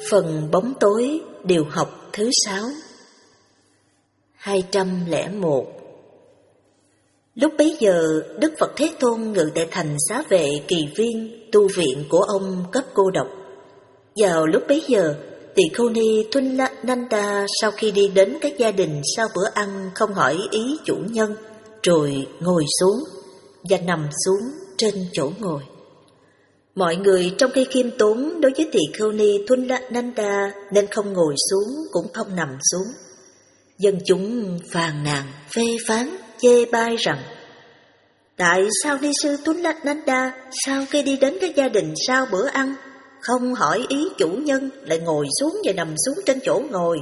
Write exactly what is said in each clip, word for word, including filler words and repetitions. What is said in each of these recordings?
Phần bóng tối điều học thứ sáu. Hai trăm lẻ một. Lúc bấy giờ, Đức Phật Thế Tôn ngự tại thành Xá Vệ Kỳ Viên, tu viện của ông cấp cô độc. Vào lúc bấy giờ, Tỳ Khưu Ni Thunnananda sau khi đi đến các gia đình sau bữa ăn không hỏi ý chủ nhân, rồi ngồi xuống và nằm xuống trên chỗ ngồi. Mọi người trong khi khiêm tốn đối với Tỳ Khưu Ni Thunnananda nên không ngồi xuống cũng không nằm xuống. Dân chúng phàn nàn, phê phán, chê bai rằng: tại sao ni sư Thunnananda sau khi đi đến các gia đình sau bữa ăn không hỏi ý chủ nhân lại ngồi xuống và nằm xuống trên chỗ ngồi?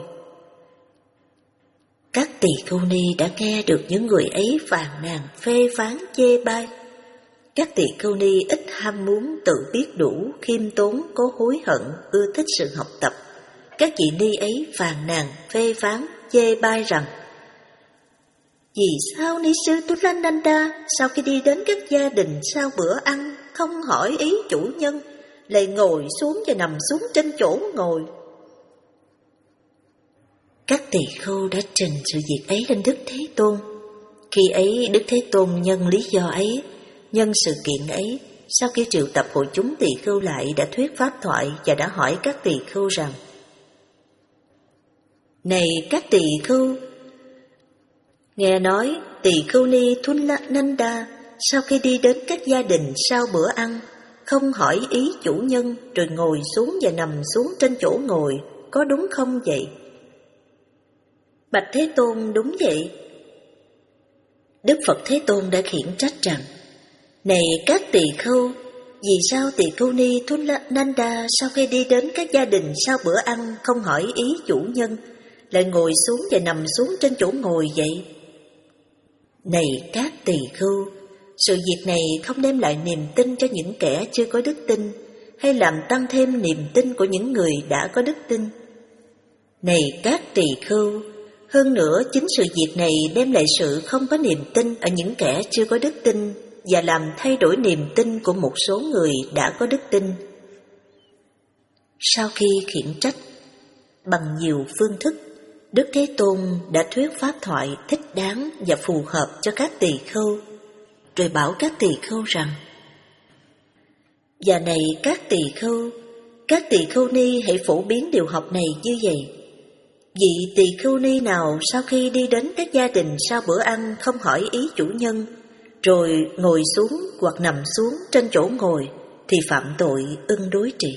Các tỳ khưu ni đã nghe được những người ấy phàn nàn, phê phán, chê bai. Các tỳ khưu ni ít ham muốn, tự biết đủ, khiêm tốn, có hối hận, ưa thích sự học tập. Các chị ni ấy phàn nàn, phê phán, chê bai rằng: vì sao ni sư Thunnananda sau khi đi đến các gia đình sau bữa ăn không hỏi ý chủ nhân lại ngồi xuống và nằm xuống trên chỗ ngồi? Các tỳ khưu đã trình sự việc ấy lên Đức Thế Tôn. Khi ấy Đức Thế Tôn nhân lý do ấy, nhân sự kiện ấy, sau khi triệu tập hội chúng tỳ khưu lại, đã thuyết pháp thoại và đã hỏi các tỳ khưu rằng: này các tỳ khưu, nghe nói Tỳ Khưu Ni Thunnananda sau khi đi đến các gia đình sau bữa ăn không hỏi ý chủ nhân rồi ngồi xuống và nằm xuống trên chỗ ngồi, có đúng không vậy? Bạch Thế Tôn, đúng vậy. Đức Phật Thế Tôn đã khiển trách rằng: này các tỳ khưu, vì sao Tỳ Khưu Ni Thunnananda sau khi đi đến các gia đình sau bữa ăn không hỏi ý chủ nhân lại ngồi xuống và nằm xuống trên chỗ ngồi vậy? Này các tỳ khưu, sự việc này không đem lại niềm tin cho những kẻ chưa có đức tin, hay làm tăng thêm niềm tin của những người đã có đức tin. Này các tỳ khưu, hơn nữa chính sự việc này đem lại sự không có niềm tin ở những kẻ chưa có đức tin và làm thay đổi niềm tin của một số người đã có đức tin. Sau khi khiển trách bằng nhiều phương thức, Đức Thế Tôn đã thuyết pháp thoại thích đáng và phù hợp cho các tỳ khưu, rồi bảo các tỳ khưu rằng: và này các tỳ khưu, các tỳ khưu ni hãy phổ biến điều học này như vậy. Vị tỳ khưu ni nào sau khi đi đến các gia đình sau bữa ăn không hỏi ý chủ nhân, rồi ngồi xuống hoặc nằm xuống trên chỗ ngồi, thì phạm tội ưng đối trị.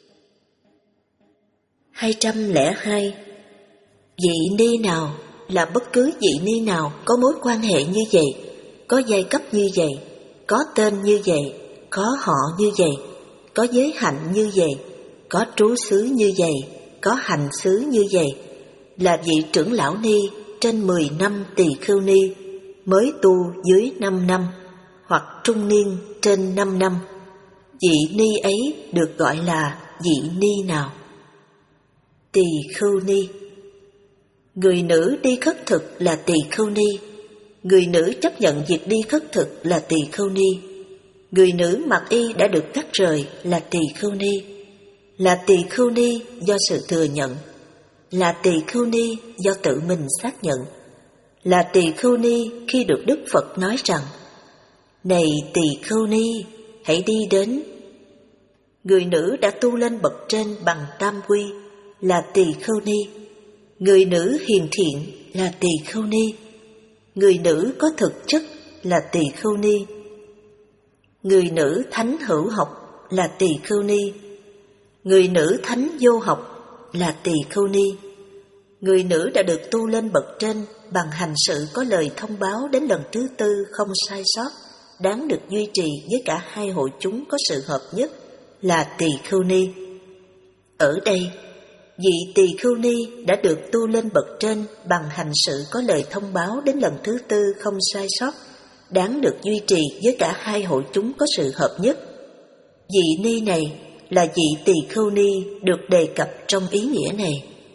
Hai trăm lẻ hai. Vị ni nào là bất cứ vị ni nào có mối quan hệ như vậy, có giai cấp như vậy, có tên như vậy, có họ như vậy, có giới hạnh như vậy, có trú xứ như vậy, có hành xứ như vậy, là vị trưởng lão ni trên mười năm tỳ khưu ni, mới tu dưới năm năm, hoặc trung niên trên năm năm, vị ni ấy được gọi là vị ni nào? Tỳ khưu ni. Người nữ đi khất thực là tỳ khưu ni. Người nữ chấp nhận việc đi khất thực là tỳ khưu ni. Người nữ mặc y đã được cắt rời là tỳ khưu ni. Là tỳ khưu ni do sự thừa nhận. Là tỳ khưu ni do tự mình xác nhận. Là tỳ khưu ni khi được Đức Phật nói rằng: này tỳ khưu ni, hãy đi đến. Người nữ đã tu lên bậc trên bằng tam quy là tỳ khưu ni. Người nữ hiền thiện là tỳ khưu ni. Người nữ có thực chất là tỳ khưu ni. Người nữ thánh hữu học là tỳ khưu ni. Người nữ thánh vô học là tỳ khưu ni. Người nữ đã được tu lên bậc trên bằng hành sự có lời thông báo đến lần thứ tư không sai sót, đáng được duy trì với cả hai hội chúng có sự hợp nhất là tỳ khưu ni. Ở đây, vị tỳ khưu ni đã được tu lên bậc trên bằng hành sự có lời thông báo đến lần thứ tư không sai sót, đáng được duy trì với cả hai hội chúng có sự hợp nhất. Vị ni này là vị tỳ khưu ni được đề cập trong ý nghĩa này.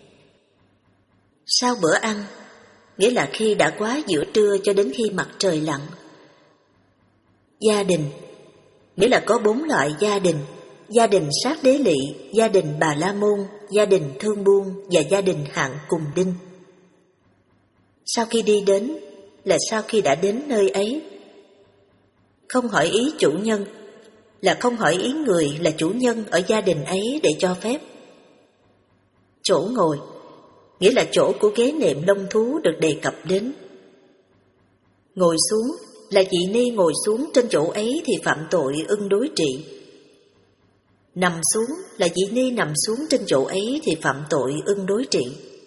Sau bữa ăn, nghĩa là khi đã quá giữa trưa cho đến khi mặt trời lặn. Gia đình, nghĩa là có bốn loại gia đình, gia đình Sát Đế Lị, gia đình Bà La Môn, gia đình Thương Buôn và gia đình Hạng Cùng Đinh. Sau khi đi đến là sau khi đã đến nơi ấy. Không hỏi ý chủ nhân là không hỏi ý người là chủ nhân ở gia đình ấy để cho phép. Chỗ ngồi nghĩa là chỗ của ghế nệm lông thú được đề cập đến. Ngồi xuống là chị Ni ngồi xuống trên chỗ ấy thì phạm tội ưng đối trị. Nằm xuống là chị Ni nằm xuống trên chỗ ấy thì phạm tội ưng đối trị.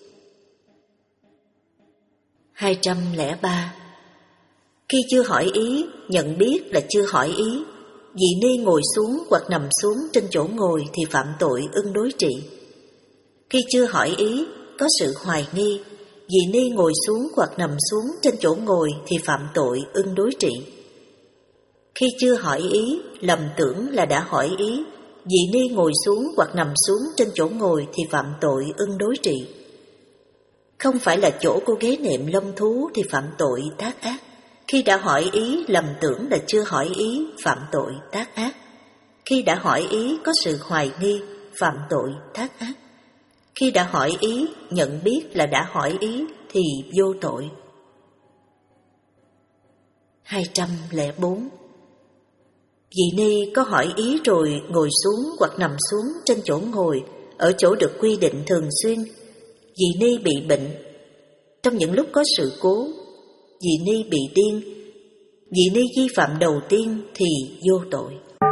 hai trăm lẻ ba. Khi chưa hỏi ý, nhận biết là chưa hỏi ý. Vị Ni ngồi xuống hoặc nằm xuống trên chỗ ngồi thì phạm tội ưng đối trị. Khi chưa hỏi ý, có sự hoài nghi. Vị Ni ngồi xuống hoặc nằm xuống trên chỗ ngồi thì phạm tội ưng đối trị. Khi chưa hỏi ý, lầm tưởng là đã hỏi ý. Vị Ni ngồi xuống hoặc nằm xuống trên chỗ ngồi thì phạm tội ưng đối trị. Không phải là chỗ của ghế nệm lông thú thì phạm tội tác ác. Khi đã hỏi ý, lầm tưởng là chưa hỏi ý, phạm tội tác ác. Khi đã hỏi ý, có sự hoài nghi, phạm tội tác ác. Khi đã hỏi ý, nhận biết là đã hỏi ý thì vô tội. hai trăm lẻ bốn. Vị Ni có hỏi ý rồi ngồi xuống hoặc nằm xuống trên chỗ ngồi, ở chỗ được quy định thường xuyên. Vị Ni bị bệnh. Trong những lúc có sự cố, vị Ni bị điên. Vị Ni vi phạm đầu tiên thì vô tội.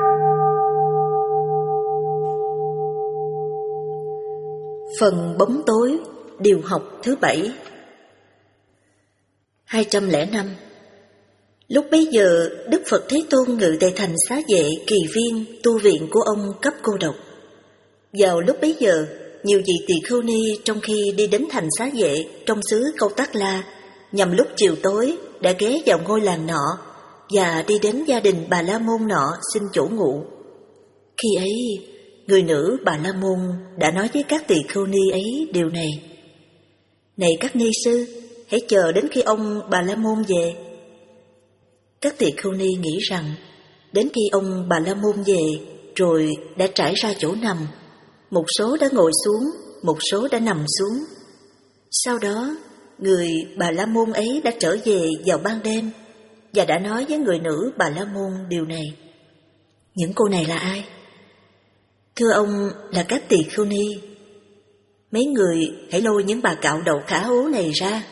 Phần bóng tối, điều học thứ bảy. hai trăm lẻ năm. Lúc bấy giờ, Đức Phật Thế Tôn ngự tại thành Xá Vệ Kỳ Viên, tu viện của ông cấp cô độc. Vào lúc bấy giờ, nhiều vị tỳ khưu ni trong khi đi đến thành Xá Vệ trong xứ Câu Tắc La, nhằm lúc chiều tối đã ghé vào ngôi làng nọ và đi đến gia đình Bà La Môn nọ xin chỗ ngụ. Khi ấy, người nữ Bà La Môn đã nói với các tỳ khưu ni ấy điều này: Này các ni sư, hãy chờ đến khi ông Bà La Môn về. Các tỳ khưu ni nghĩ rằng đến khi ông Bà La Môn về rồi đã trải ra chỗ nằm, một số đã ngồi xuống, một số đã nằm xuống. Sau đó, người Bà La Môn ấy đã trở về vào ban đêm và đã nói với người nữ Bà La Môn điều này: Những cô này là ai? Thưa ông, là các tỳ khưu ni. Mấy người hãy lôi những bà cạo đầu khả ố này ra.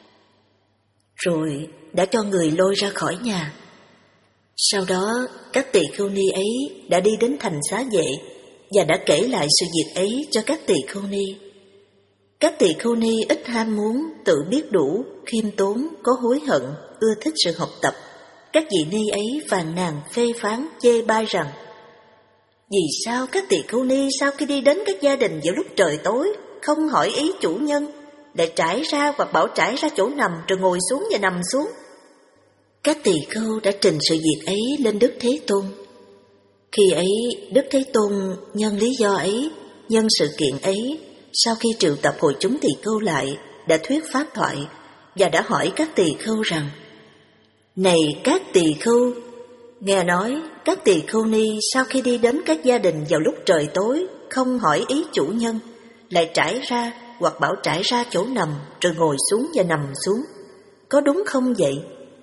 Rồi đã cho người lôi ra khỏi nhà. Sau đó, các tỳ khưu ni ấy đã đi đến thành Xá Vệ và đã kể lại sự việc ấy cho các tỳ khưu ni. Các tỳ khưu ni ít ham muốn, tự biết đủ, khiêm tốn, có hối hận, ưa thích sự học tập. Các vị ni ấy phàn nàn phê phán chê bai rằng: Vì sao các tỳ khưu ni sau khi đi đến các gia đình vào lúc trời tối, không hỏi ý chủ nhân, lại trải ra hoặc bảo trải ra chỗ nằm rồi ngồi xuống và nằm xuống? Các tỳ khưu đã trình sự việc ấy lên Đức Thế Tôn. Khi ấy, Đức Thế Tôn nhân lý do ấy, nhân sự kiện ấy, sau khi triệu tập hội chúng tỳ khưu lại, đã thuyết pháp thoại và đã hỏi các tỳ khưu rằng: Này các tỳ khưu, nghe nói các tỳ khưu ni sau khi đi đến các gia đình vào lúc trời tối, không hỏi ý chủ nhân, lại trải ra hoặc bảo trải ra chỗ nằm rồi ngồi xuống và nằm xuống. Có đúng không vậy?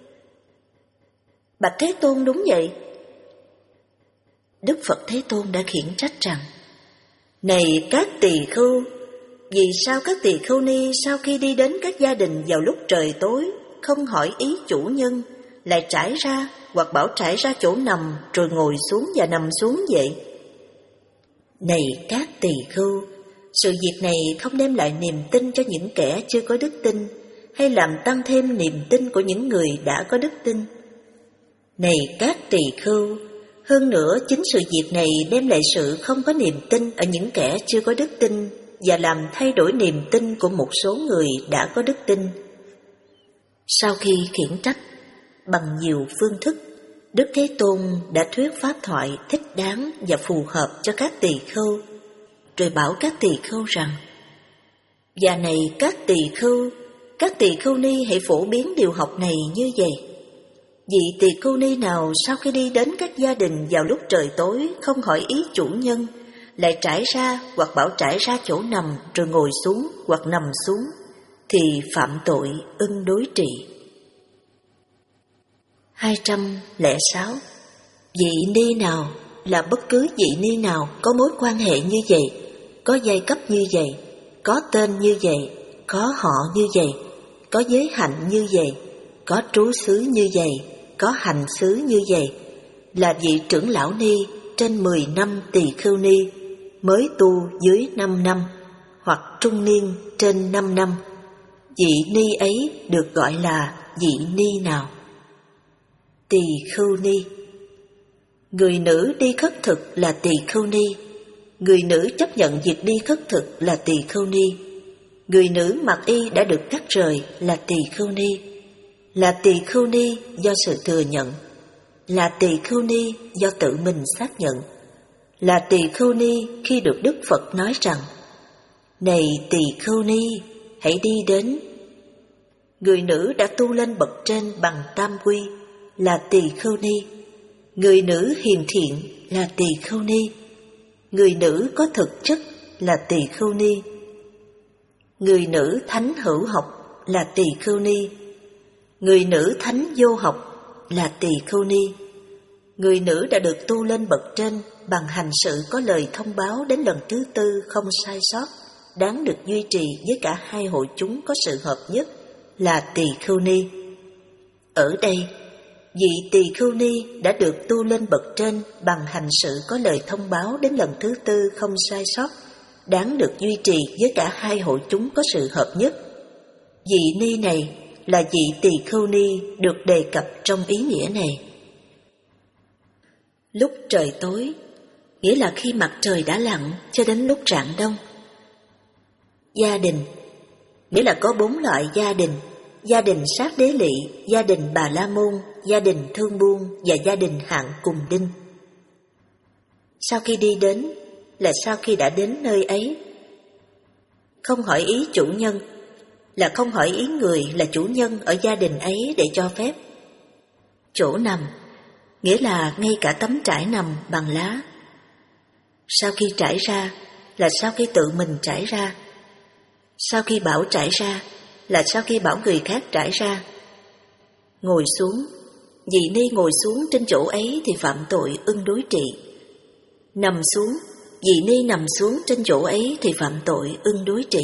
Bạch Thế Tôn, đúng vậy. Đức Phật Thế Tôn đã khiển trách rằng: Này các tỳ khưu, vì sao các tỳ khưu ni sau khi đi đến các gia đình vào lúc trời tối, không hỏi ý chủ nhân, lại trải ra hoặc bảo trải ra chỗ nằm rồi ngồi xuống và nằm xuống vậy? Này các tỳ khưu, sự việc này không đem lại niềm tin cho những kẻ chưa có đức tin, hay làm tăng thêm niềm tin của những người đã có đức tin. Này các tỳ khưu, hơn nữa chính sự việc này đem lại sự không có niềm tin ở những kẻ chưa có đức tin và làm thay đổi niềm tin của một số người đã có đức tin. Sau khi khiển trách bằng nhiều phương thức, Đức Thế Tôn đã thuyết pháp thoại thích đáng và phù hợp cho các tỳ khưu, rồi bảo các tỳ khưu rằng: Và này các tỳ khưu, các tỳ khưu ni hãy phổ biến điều học này như vậy. Vị tỳ khưu ni nào sau khi đi đến các gia đình vào lúc trời tối không hỏi ý chủ nhân, lại trải ra hoặc bảo trải ra chỗ nằm rồi ngồi xuống hoặc nằm xuống, thì phạm tội ưng đối trị. hai trăm lẻ sáu. Vị ni nào là bất cứ vị ni nào có mối quan hệ như vậy, có giai cấp như vậy, có tên như vậy, có họ như vậy, có giới hạnh như vậy, có trú xứ như vậy, có hành xứ như vậy, là vị trưởng lão ni trên mười năm tỳ khưu ni, mới tu dưới năm năm, hoặc trung niên trên năm năm, vị ni ấy được gọi là vị ni nào? Tỳ khưu ni. Người nữ đi khất thực là tỳ khưu ni. Người nữ chấp nhận việc đi khất thực là tỳ khưu ni. Người nữ mặc y đã được cắt rời là tỳ khưu ni. Là tỳ khưu ni do sự thừa nhận. Là tỳ khưu ni do tự mình xác nhận. Là tỳ khưu ni khi được Đức Phật nói rằng: này tỳ khưu ni, hãy đi đến. Người nữ đã tu lên bậc trên bằng tam quy là tỳ khưu ni. Người nữ hiền thiện là tỳ khưu ni. Người nữ có thực chất là tỳ khưu ni. Người nữ thánh hữu học là tỳ khưu ni. Người nữ thánh vô học là tỳ khưu ni. Người nữ đã được tu lên bậc trên bằng hành sự có lời thông báo đến lần thứ tư không sai sót, đáng được duy trì với cả hai hội chúng có sự hợp nhất là tỳ khưu ni. Ở đây, vị tỳ khưu ni đã được tu lên bậc trên bằng hành sự có lời thông báo đến lần thứ tư không sai sót, đáng được duy trì với cả hai hội chúng có sự hợp nhất. Vị ni này là vị tỳ khưu ni được đề cập trong ý nghĩa này. Lúc trời tối, nghĩa là khi mặt trời đã lặn cho đến lúc rạng đông. Gia đình, nghĩa là có bốn loại gia đình: gia đình sát đế lỵ, gia đình Bà La Môn, gia đình Thương Buôn và gia đình Hạng Cùng Đinh. Sau khi đi đến là sau khi đã đến nơi ấy. Không hỏi ý chủ nhân là không hỏi ý người là chủ nhân ở gia đình ấy để cho phép. Chỗ nằm, nghĩa là ngay cả tấm trải nằm bằng lá. Sau khi trải ra là sau khi tự mình trải ra. Sau khi bảo trải ra là sau khi bảo người khác trải ra. Ngồi xuống, vị ni ngồi xuống trên chỗ ấy thì phạm tội ưng đối trị. Nằm xuống, vị ni nằm xuống trên chỗ ấy thì phạm tội ưng đối trị.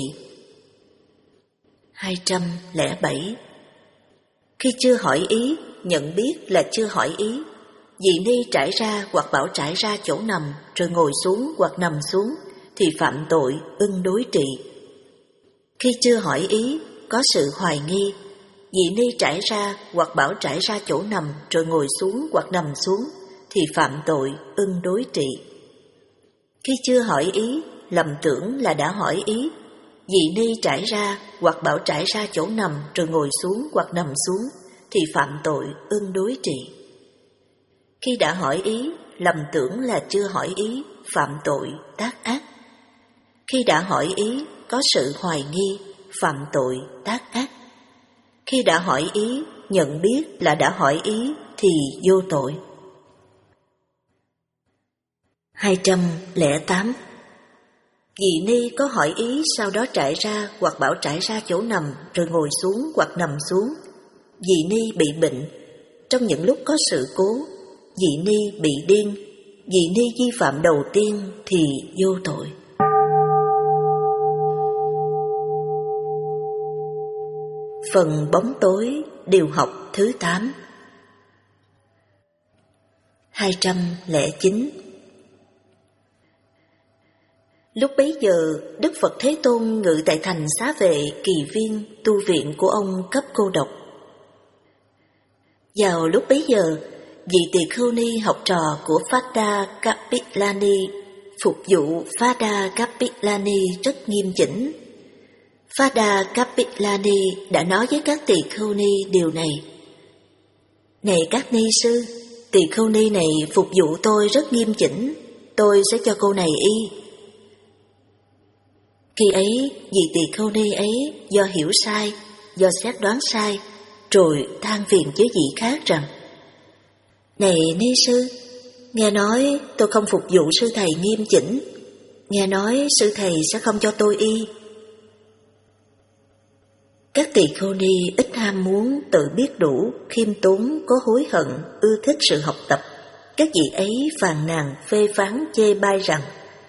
hai trăm lẻ bảy. Khi chưa hỏi ý, nhận biết là chưa hỏi ý, vị ni trải ra hoặc bảo trải ra chỗ nằm rồi ngồi xuống hoặc nằm xuống thì phạm tội ưng đối trị. Khi chưa hỏi ý, có sự hoài nghi, vị ni trải ra hoặc bảo trải ra chỗ nằm rồi ngồi xuống hoặc nằm xuống thì phạm tội ưng đối trị. Khi chưa hỏi ý, lầm tưởng là đã hỏi ý, vị ni trải ra hoặc bảo trải ra chỗ nằm rồi ngồi xuống hoặc nằm xuống thì phạm tội ưng đối trị. Khi đã hỏi ý, lầm tưởng là chưa hỏi ý, phạm tội tác ác. Khi đã hỏi ý, có sự hoài nghi, phạm tội tác ác. Khi đã hỏi ý, nhận biết là đã hỏi ý thì vô tội. hai trăm lẻ tám. Vị ni có hỏi ý sau đó trải ra hoặc bảo trải ra chỗ nằm rồi ngồi xuống hoặc nằm xuống. Vị ni bị bệnh. Trong những lúc có sự cố, vị ni bị điên. Vị ni vi phạm đầu tiên thì vô tội. Phần bóng tối điều học thứ tám. hai trăm lẻ chín. Lúc bấy giờ, Đức Phật Thế Tôn ngự tại thành Xá Vệ Kỳ Viên, tu viện của ông cấp cô độc. Vào lúc bấy giờ, vị tỳ khưu ni học trò của Phada Kapilani phục vụ Phada Kapilani rất nghiêm chỉnh. Phada Kapilani đã nói với các tỳ khưu ni điều này: này các ni sư, tỳ khưu ni này phục vụ tôi rất nghiêm chỉnh, tôi sẽ cho cô này y. Khi ấy, vị tỳ khưu ni ấy do hiểu sai, do xét đoán sai, rồi than phiền với vị khác rằng: Này ni sư, nghe nói tôi không phục vụ sư thầy nghiêm chỉnh, nghe nói sư thầy sẽ không cho tôi y. Các tỳ khưu ni ít ham muốn, tự biết đủ, khiêm tốn, có hối hận, ưa thích sự học tập. Các vị ấy phàn nàn, phê phán, chê bai rằng: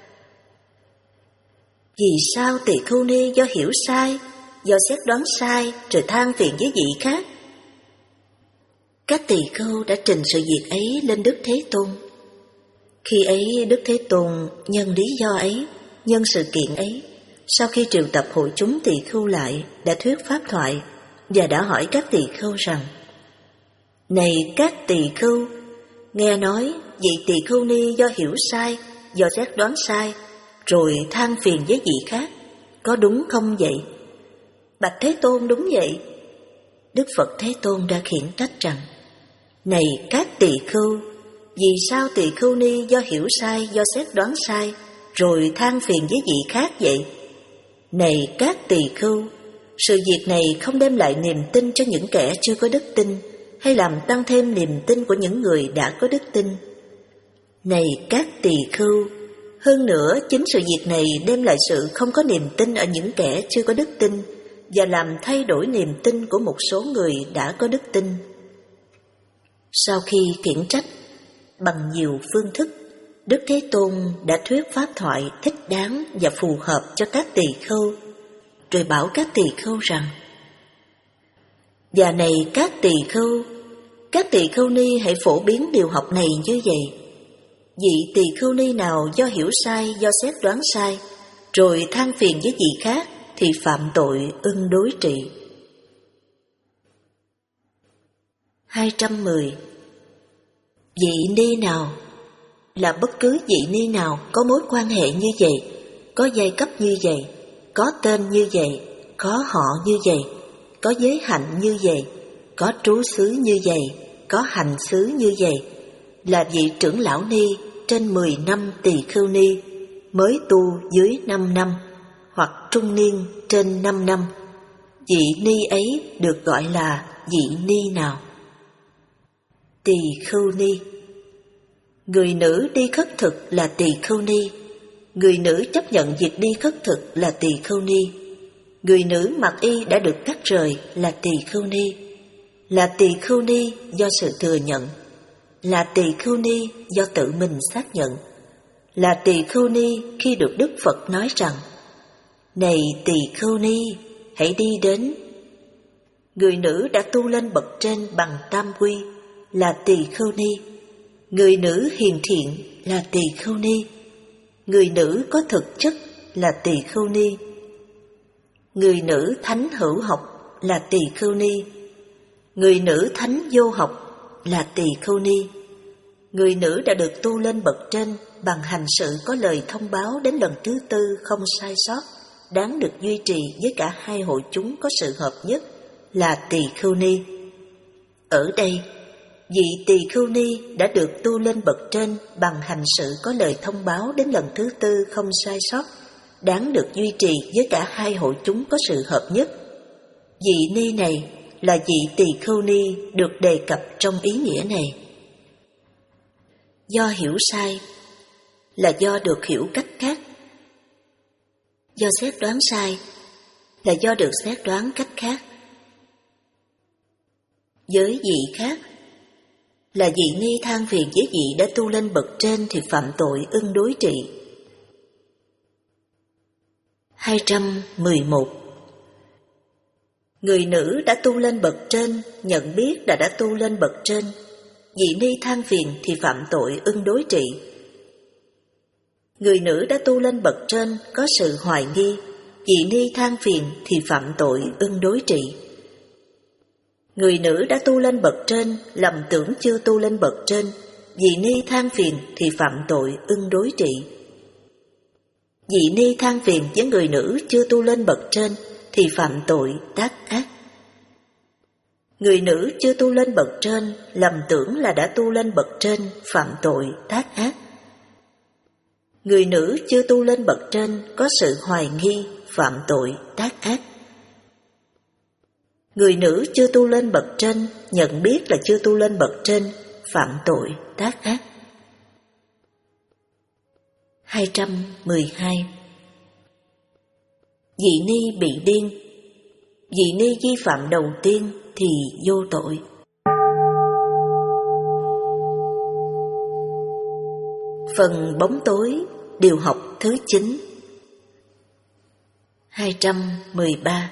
vì sao tỳ khưu ni do hiểu sai, do xét đoán sai, rồi than phiền với vị khác? Các tỳ khưu đã trình sự việc ấy lên Đức Thế Tôn. Khi ấy Đức Thế Tôn nhân lý do ấy, nhân sự kiện ấy, sau khi triệu tập hội chúng tỳ khưu lại, đã thuyết pháp thoại và đã hỏi các tỳ khưu rằng: này các tỳ khưu, nghe nói vị tỳ khưu ni do hiểu sai, do xét đoán sai, rồi than phiền với vị khác, có đúng không vậy? Bạch Thế Tôn, đúng vậy. Đức Phật Thế Tôn đã khiển trách rằng: này các tỳ khưu, vì sao tỳ khưu ni do hiểu sai, do xét đoán sai, rồi than phiền với vị khác vậy? Này các tỳ khưu, sự việc này không đem lại niềm tin cho những kẻ chưa có đức tin, hay làm tăng thêm niềm tin của những người đã có đức tin. Này các tỳ khưu, hơn nữa chính sự việc này đem lại sự không có niềm tin ở những kẻ chưa có đức tin, và làm thay đổi niềm tin của một số người đã có đức tin. Sau khi khiển trách bằng nhiều phương thức, Đức Thế Tôn đã thuyết pháp thoại thích đáng và phù hợp cho các tỳ khưu, rồi bảo các tỳ khưu rằng: và này các tỳ khưu, các tỳ khưu ni hãy phổ biến điều học này như vậy. Vị tỳ khưu ni nào do hiểu sai, do xét đoán sai, rồi than phiền với vị khác, thì phạm tội ưng đối trị. hai trăm mười. Vị ni nào là bất cứ vị ni nào có mối quan hệ như vậy, có giai cấp như vậy, có tên như vậy, có họ như vậy, có giới hạnh như vậy, có trú xứ như vậy, có hành xứ như vậy, là vị trưởng lão ni trên mười năm tỳ khưu ni, mới tu dưới năm năm, hoặc trung niên trên năm năm, vị ni ấy được gọi là vị ni nào? Tỳ khưu ni. Người nữ đi khất thực là tỳ khưu ni. Người nữ chấp nhận việc đi khất thực là tỳ khưu ni. Người nữ mặc y đã được cắt rời là tỳ khưu ni. Là tỳ khưu ni do sự thừa nhận. Là tỳ khưu ni do tự mình xác nhận. Là tỳ khưu ni khi được Đức Phật nói rằng: này tỳ khưu ni, hãy đi đến. Người nữ đã tu lên bậc trên bằng tam quy là tỳ khưu ni. Người nữ hiền thiện là tỳ khưu ni. Người nữ có thực chất là tỳ khưu ni. Người nữ thánh hữu học là tỳ khưu ni. Người nữ thánh vô học là tỳ khưu ni. Người nữ đã được tu lên bậc trên bằng hành sự có lời thông báo đến lần thứ tư không sai sót, đáng được duy trì với cả hai hội chúng có sự hợp nhất là tỳ khưu ni. Ở đây, vị tỳ khưu ni đã được tu lên bậc trên bằng hành sự có lời thông báo đến lần thứ tư không sai sót, đáng được duy trì với cả hai hội chúng có sự hợp nhất. Vị ni này là vị tỳ khưu ni được đề cập trong ý nghĩa này. Do hiểu sai là do được hiểu cách khác. Do xét đoán sai là do được xét đoán cách khác. Với vị khác là vị ni than phiền với vị đã tu lên bậc trên thì phạm tội ưng đối trị. hai trăm mười một. Người nữ đã tu lên bậc trên, nhận biết là đã tu lên bậc trên, vị ni than phiền thì phạm tội ưng đối trị. Người nữ đã tu lên bậc trên có sự hoài nghi, vị ni than phiền thì phạm tội ưng đối trị. Người nữ đã tu lên bậc trên, lầm tưởng chưa tu lên bậc trên, vị ni than phiền thì phạm tội ưng đối trị. Vị ni than phiền với người nữ chưa tu lên bậc trên thì phạm tội tác ác. Người nữ chưa tu lên bậc trên, lầm tưởng là đã tu lên bậc trên, phạm tội tác ác. Người nữ chưa tu lên bậc trên có sự hoài nghi, phạm tội tác ác. Người nữ chưa tu lên bậc trên, nhận biết là chưa tu lên bậc trên, phạm tội tác ác. hai trăm mười hai. Dị ni bị điên. Dị ni vi phạm đầu tiên thì vô tội. Phần bóng tối, điều học thứ chín. hai trăm mười ba.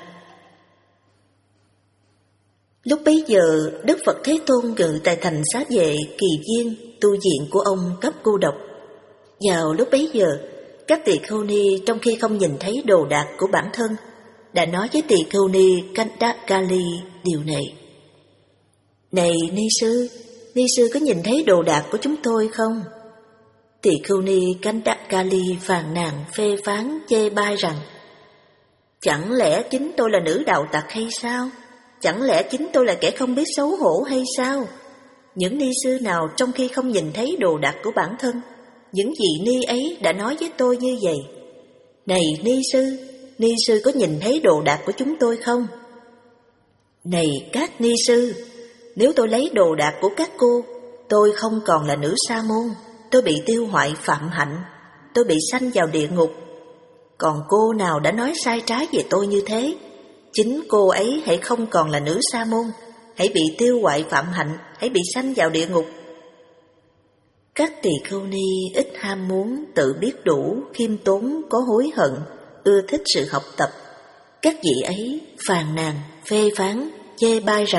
Lúc bấy giờ, Đức Phật Thế Tôn ngự tại thành Xá Vệ Kỳ Viên, tu viện của ông cấp cô độc. Vào lúc bấy giờ, các tỳ khưu ni trong khi không nhìn thấy đồ đạc của bản thân, đã nói với tỳ khưu ni Kandakali điều này: Này ni sư, ni sư có nhìn thấy đồ đạc của chúng tôi không? Tỳ khưu ni Kandakali phàn nàn phê phán chê bai rằng: Chẳng lẽ chính tôi là nữ đạo tặc hay sao? Chẳng lẽ chính tôi là kẻ không biết xấu hổ hay sao? Những ni sư nào trong khi không nhìn thấy đồ đạc của bản thân, những vị ni ấy đã nói với tôi như vậy: Này ni sư, ni sư có nhìn thấy đồ đạc của chúng tôi không? Này các ni sư, nếu tôi lấy đồ đạc của các cô, tôi không còn là nữ sa môn, tôi bị tiêu hoại phạm hạnh, tôi bị sanh vào địa ngục. Còn cô nào đã nói sai trái về tôi như thế, chính cô ấy hãy không còn là nữ sa môn, hãy bị tiêu hoại phạm hạnh, hãy bị sanh vào địa ngục. Các tỳ khưu ni ít ham muốn, tự biết đủ, khiêm tốn, có hối hận, ưa thích sự học tập. Các vị ấy phàn nàn, phê phán, chê bai rằng: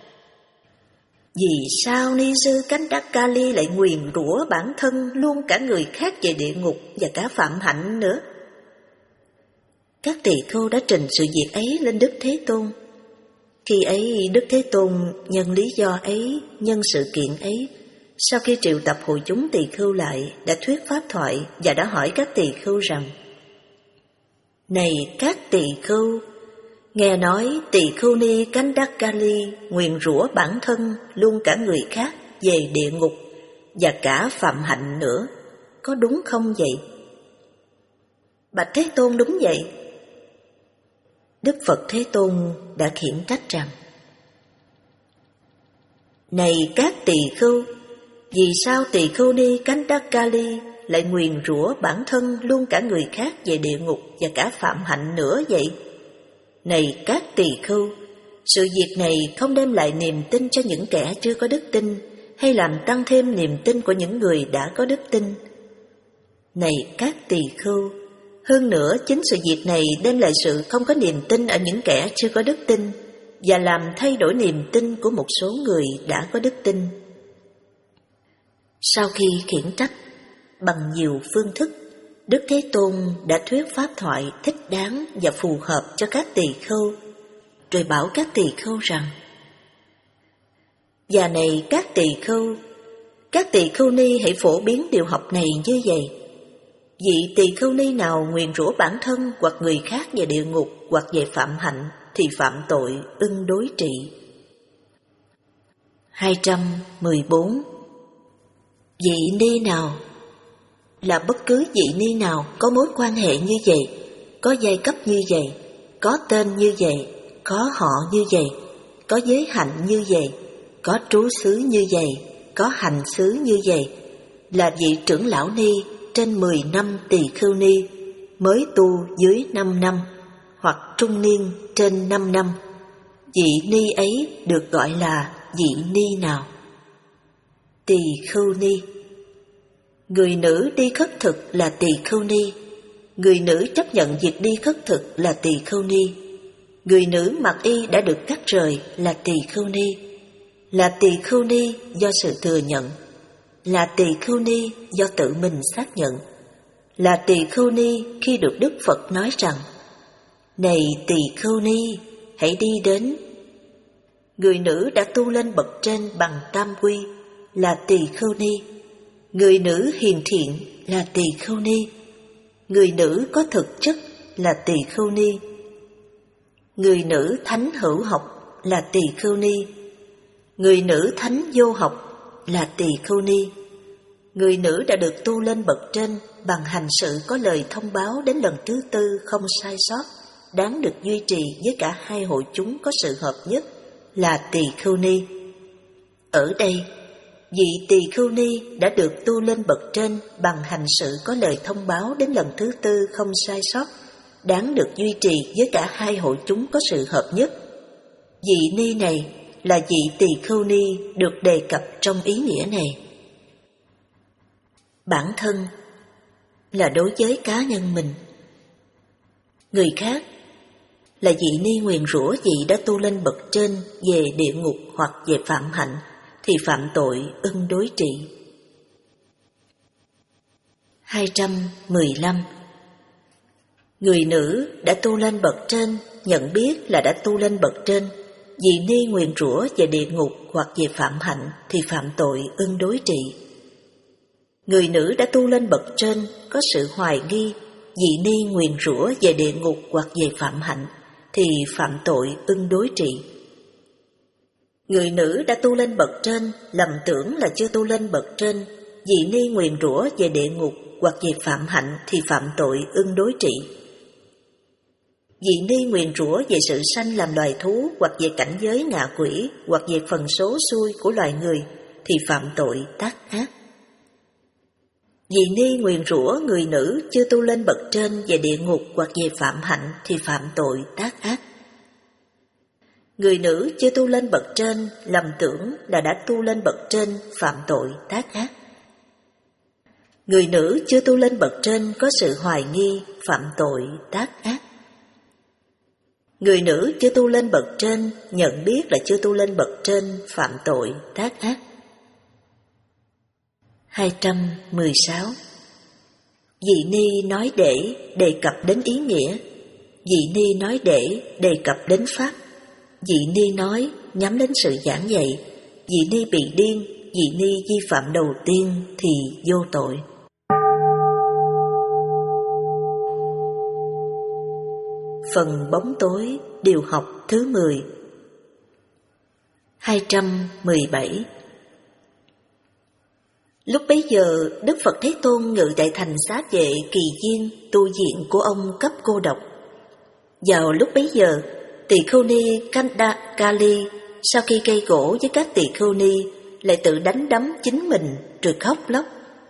Vì sao ni sư Kandakali lại nguyền rủa bản thân, luôn cả người khác về địa ngục và cả phạm hạnh nữa? Các tỳ khưu đã trình sự việc ấy lên Đức Thế Tôn. Khi ấy Đức Thế Tôn nhân lý do ấy, nhân sự kiện ấy, sau khi triệu tập hội chúng tỳ khưu lại, đã thuyết pháp thoại và đã hỏi các tỳ khưu rằng: Này các tỳ khưu, nghe nói tỳ khưu ni Kandakali nguyền rủa bản thân, luôn cả người khác về địa ngục và cả phạm hạnh nữa, có đúng không vậy? Bạch Thế Tôn, đúng vậy. Đức Phật Thế Tôn đã khiển trách rằng: Này các tỳ khưu, vì sao tỳ khưu ni Kandakali lại nguyền rủa bản thân, luôn cả người khác về địa ngục và cả phạm hạnh nữa vậy? Này các tỳ khưu, sự việc này không đem lại niềm tin cho những kẻ chưa có đức tin, hay làm tăng thêm niềm tin của những người đã có đức tin. Này các tỳ khưu, hơn nữa chính sự việc này đem lại sự không có niềm tin ở những kẻ chưa có đức tin, và làm thay đổi niềm tin của một số người đã có đức tin. Sau khi khiển trách bằng nhiều phương thức, Đức Thế Tôn đã thuyết pháp thoại thích đáng và phù hợp cho các tỳ khưu, rồi bảo các tỳ khưu rằng: Và này các tỳ khưu, các tỳ khưu ni hãy phổ biến điều học này như vậy: Vị tỳ khưu ni nào nguyền rủa bản thân hoặc người khác về địa ngục hoặc về phạm hạnh thì phạm tội ưng đối trị. hai trăm mười bốn. Vị ni nào là bất cứ vị ni nào có mối quan hệ như vậy, có giai cấp như vậy, có tên như vậy, có họ như vậy, có giới hạnh như vậy, có trú xứ như vậy, có hành xứ như vậy, là vị trưởng lão ni trên mười năm tỳ khưu ni, mới tu dưới năm năm, hoặc trung niên trên năm năm, vị ni ấy được gọi là vị ni nào? Tỳ khưu ni. Người nữ đi khất thực là tỳ khưu ni. Người nữ chấp nhận việc đi khất thực là tỳ khưu ni. Người nữ mặc y đã được cắt rời là tỳ khưu ni. Là tỳ khưu ni do sự thừa nhận. Là tỳ khưu ni do tự mình xác nhận. Là tỳ khưu ni khi được Đức Phật nói rằng: Này tỳ khưu ni, hãy đi đến. Người nữ đã tu lên bậc trên bằng tam quy là tỳ khưu ni. Người nữ hiền thiện là tỳ khưu ni. Người nữ có thực chất là tỳ khưu ni. Người nữ thánh hữu học là tỳ khưu ni. Người nữ thánh vô học là tỳ khưu ni. Người nữ đã được tu lên bậc trên bằng hành sự có lời thông báo đến lần thứ tư không sai sót, đáng được duy trì với cả hai hội chúng có sự hợp nhất là tỳ khưu ni. Ở đây, Vị Tỳ Khưu Ni đã được tu lên bậc trên bằng hành sự có lời thông báo đến lần thứ tư không sai sót, đáng được duy trì với cả hai hội chúng có sự hợp nhất. Vị Ni này là vị Tỳ Khưu Ni được đề cập trong ý nghĩa này. Bản thân là đối với cá nhân mình. Người khác là vị Ni nguyền rủa vị đã tu lên bậc trên về địa ngục hoặc về phạm hạnh thì phạm tội ưng đối trị. hai trăm mười lăm. Người nữ đã tu lên bậc trên nhận biết là đã tu lên bậc trên, vị Ni nguyền rủa về địa ngục hoặc về phạm hạnh thì phạm tội ưng đối trị. Người nữ đã tu lên bậc trên có sự hoài nghi, vị Ni nguyền rủa về địa ngục hoặc về phạm hạnh thì phạm tội ưng đối trị. Người nữ đã tu lên bậc trên lầm tưởng là chưa tu lên bậc trên, vị Ni nguyền rủa về địa ngục hoặc về phạm hạnh thì phạm tội ưng đối trị. Vị Ni nguyền rủa về sự sanh làm loài thú hoặc về cảnh giới ngạ quỷ hoặc về phần số xui của loài người thì phạm tội tác ác. Vị Ni nguyền rủa người nữ chưa tu lên bậc trên về địa ngục hoặc về phạm hạnh thì phạm tội tác ác. Người nữ chưa tu lên bậc trên lầm tưởng là đã tu lên bậc trên phạm tội tác ác. Người nữ chưa tu lên bậc trên có sự hoài nghi phạm tội tác ác. Người nữ chưa tu lên bậc trên nhận biết là chưa tu lên bậc trên phạm tội tác ác. hai trăm mười sáu. Vị Ni nói để đề cập đến ý nghĩa, vị Ni nói để đề cập đến pháp, vị Ni nói nhắm đến sự giảng dạy, vị Ni bị điên, vị Ni vi phạm đầu tiên thì vô tội. Phần bóng tối điều học thứ mười. hai trăm mười bảy. Lúc bấy giờ, Đức Phật Thế Tôn ngự tại thành Xá Vệ Kỳ Viên, tu viện của ông cấp cô độc. Vào lúc bấy giờ, Tỳ Khưu Ni Kanda Kali sau khi gây gỗ với các Tỳ Khưu Ni lại tự đánh đấm chính mình rồi khóc lóc.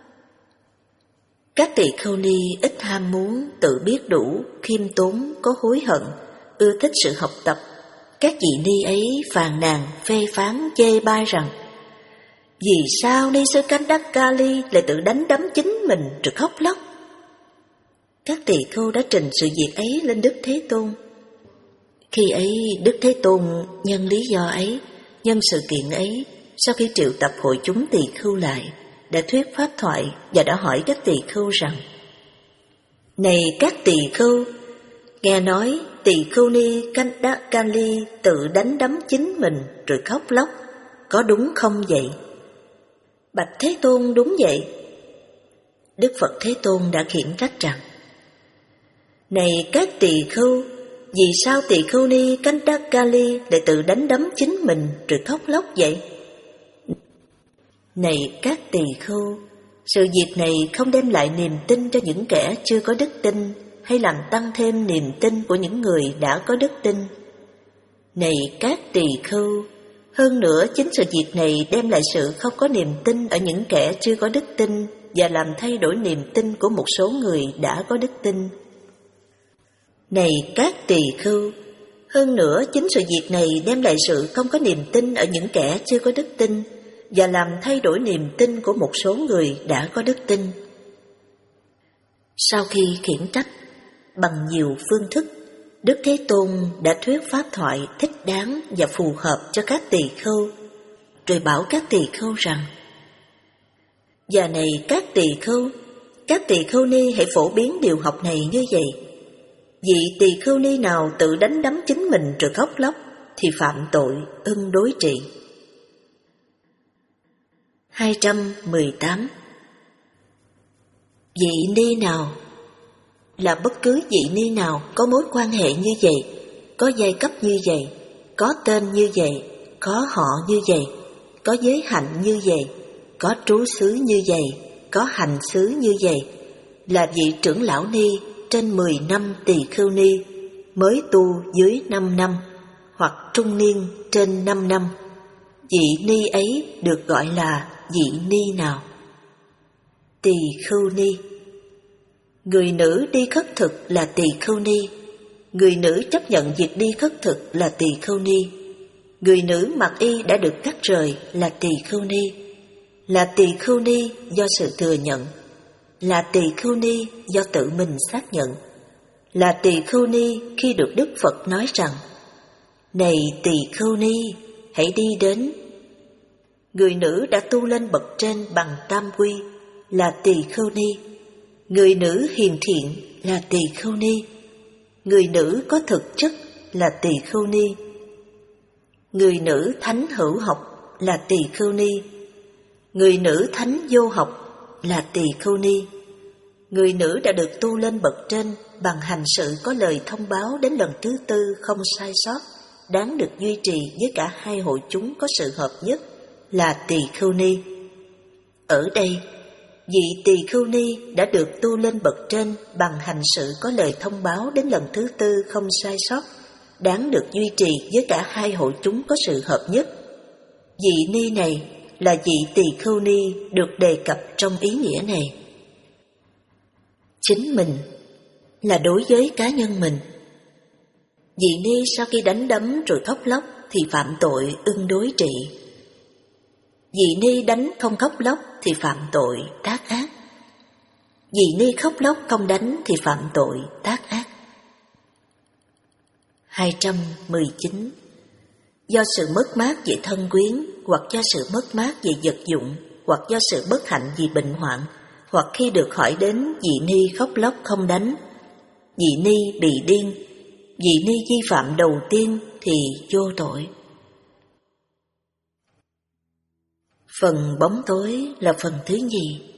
Các Tỳ Khưu Ni ít ham muốn, tự biết đủ, khiêm tốn, có hối hận, ưa thích sự học tập. Các vị Ni ấy phàn nàn, phê phán, chê bai rằng: vì sao Ni Sư Kandakali lại tự đánh đấm chính mình rồi khóc lóc? Các tỳ khưu đã trình sự việc ấy lên Đức Thế Tôn. Khi ấy Đức Thế Tôn nhân lý do ấy, nhân sự kiện ấy, sau khi triệu tập hội chúng tỳ khưu lại, đã thuyết pháp thoại và đã hỏi các tỳ khưu rằng: này các tỳ khưu, nghe nói tỳ khưu Ni Kandakali tự đánh đấm chính mình rồi khóc lóc, có đúng không vậy? Bạch Thế Tôn, đúng vậy. Đức Phật Thế Tôn đã khiển trách rằng: này các tỳ khưu, vì sao tỳ khưu Ni Kandakali lại tự đánh đấm chính mình rồi khóc lóc vậy? Này các tỳ khưu, sự việc này không đem lại niềm tin cho những kẻ chưa có đức tin, hay làm tăng thêm niềm tin của những người đã có đức tin. Này các tỳ khưu, hơn nữa chính sự việc này đem lại sự không có niềm tin ở những kẻ chưa có đức tin và làm thay đổi niềm tin của một số người đã có đức tin. Này các tỳ khưu, hơn nữa chính sự việc này đem lại sự không có niềm tin ở những kẻ chưa có đức tin và làm thay đổi niềm tin của một số người đã có đức tin. Sau khi khiển trách bằng nhiều phương thức, Đức Thế Tôn đã thuyết pháp thoại thích đáng và phù hợp cho các tỳ khưu, rồi bảo các tỳ khưu rằng: và này các tỳ khưu, các tỳ khưu ni hãy phổ biến điều học này như vậy. Vị tỳ khưu ni nào tự đánh đấm chính mình rồi khóc lóc thì phạm tội ưng đối trị. hai trăm mười tám. Vị ni nào là bất cứ vị ni nào có mối quan hệ như vậy, có giai cấp như vậy, có tên như vậy, có họ như vậy, có giới hạnh như vậy, có trú xứ như vậy, có hành xứ như vậy, là vị trưởng lão ni trên mười năm tỳ khưu ni, mới tu dưới năm năm, hoặc trung niên trên năm năm. Vị ni ấy được gọi là dị ni nào? Tỳ khưu ni. Người nữ đi khất thực là tỳ khưu ni. Người nữ chấp nhận việc đi khất thực là tỳ khưu ni. Người nữ mặc y đã được cắt rời là tỳ khưu ni. Là tỳ khưu ni do sự thừa nhận. Là tỳ khưu ni do tự mình xác nhận. Là tỳ khưu ni khi được Đức Phật nói rằng: này tỳ khưu ni, hãy đi đến. Người nữ đã tu lên bậc trên bằng tam quy là tỳ khưu ni. Người nữ hiền thiện là tỳ khưu ni. Người nữ có thực chất là tỳ khưu ni. Người nữ thánh hữu học là tỳ khưu ni. Người nữ thánh vô học là tỳ khưu ni. Người nữ đã được tu lên bậc trên bằng hành sự có lời thông báo đến lần thứ tư không sai sót, đáng được duy trì với cả hai hội chúng có sự hợp nhất là tỳ khưu ni. Ở đây, vị tỳ khưu ni đã được tu lên bậc trên bằng hành sự có lời thông báo đến lần thứ tư không sai sót, đáng được duy trì với cả hai hội chúng có sự hợp nhất. Vị ni này là vị tỳ khưu ni được đề cập trong ý nghĩa này. Chính mình là đối với cá nhân mình. Vị ni sau khi đánh đấm rồi khóc lóc thì phạm tội ưng đối trị. Vị ni đánh không khóc lóc thì phạm tội tác ác. Vị ni khóc lóc không đánh thì phạm tội tác ác. hai trăm mười chín. Do sự mất mát về thân quyến, hoặc do sự mất mát về vật dụng, hoặc do sự bất hạnh vì bệnh hoạn, hoặc khi được hỏi đến vị ni khóc lóc không đánh, vị ni bị điên, vị ni vi phạm đầu tiên thì vô tội. Phần bóng tối là phần thứ nhì.